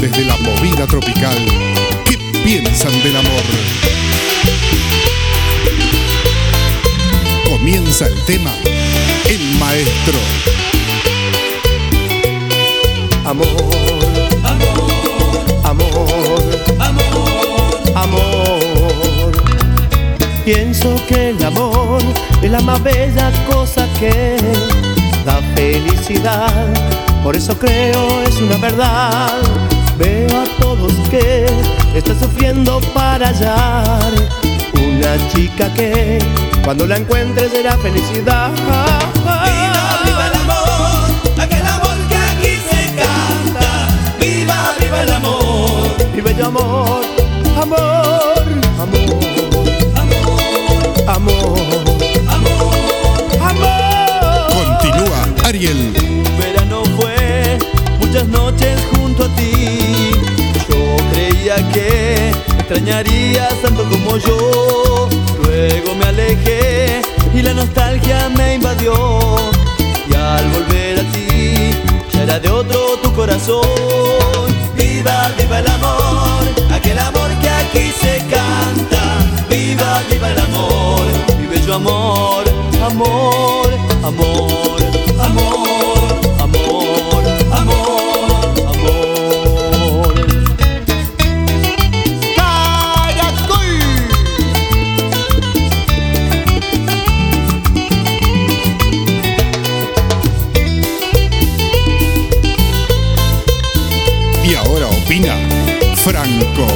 desde la movida tropical. ¿Qué piensan del amor? Comienza el tema El Maestro. Amor, amor, amor, amor, amor. Pienso que el amor es la más bella cosa que da felicidad. Por eso creo es una verdad. Veo a todos que están sufriendo para hallar una chica que cuando la encuentre será felicidad. Viva, viva el amor, aquel amor que aquí se canta. Viva, viva el amor. Viva el amor, amor, amor, amor, amor, amor, amor. Continúa Ariel. Verano fue muchas noches junto a ti. Yo creía que me extrañarías tanto como yo. Luego me alejé y la nostalgia me invadió. Y al volver a ti ya era de otro tu corazón. viva, viva el amor, aquel amor que aquí se canta. Viva, viva el amor, Mi bello amor, amor, amor, amor, amor, amor, amor. ¡Caracoy! Y ahora opina Franco.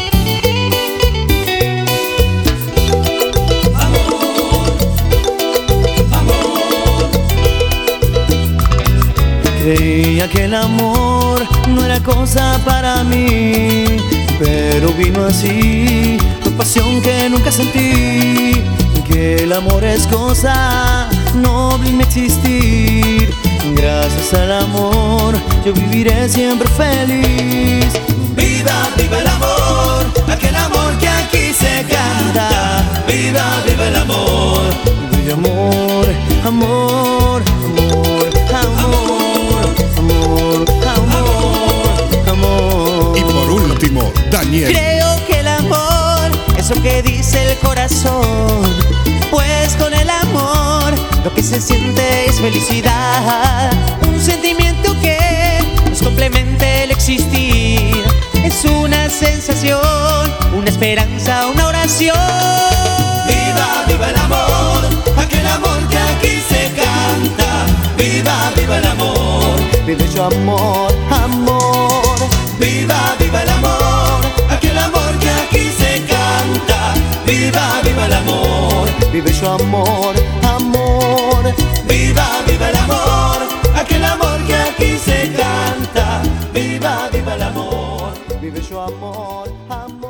Creía que el amor no era cosa para mí, pero vino así, con pasión que nunca sentí. Que el amor es cosa noble y me existir. Gracias al amor yo viviré siempre feliz. viva, viva el amor, aquel amor que aquí se canta. Viva, viva el amor, Mi amor, amor, amor, amor, amor, amor, amor. Y por último, Daniel. Creo que el amor es lo que dice el corazón, pues con el amor lo que se siente es felicidad. Un sentimiento que nos complementa el existir. Es una sensación, una esperanza, una oración. viva, viva el amor, aquel amor que aquí se canta. Viva, viva el amor, Mi bello amor, amor. viva, viva el amor, aquel amor que aquí se canta. Viva, viva el amor, Mi bello amor, amor. viva, viva el amor, aquel amor que aquí se canta. Viva, viva el amor. Mi bello amor, amor.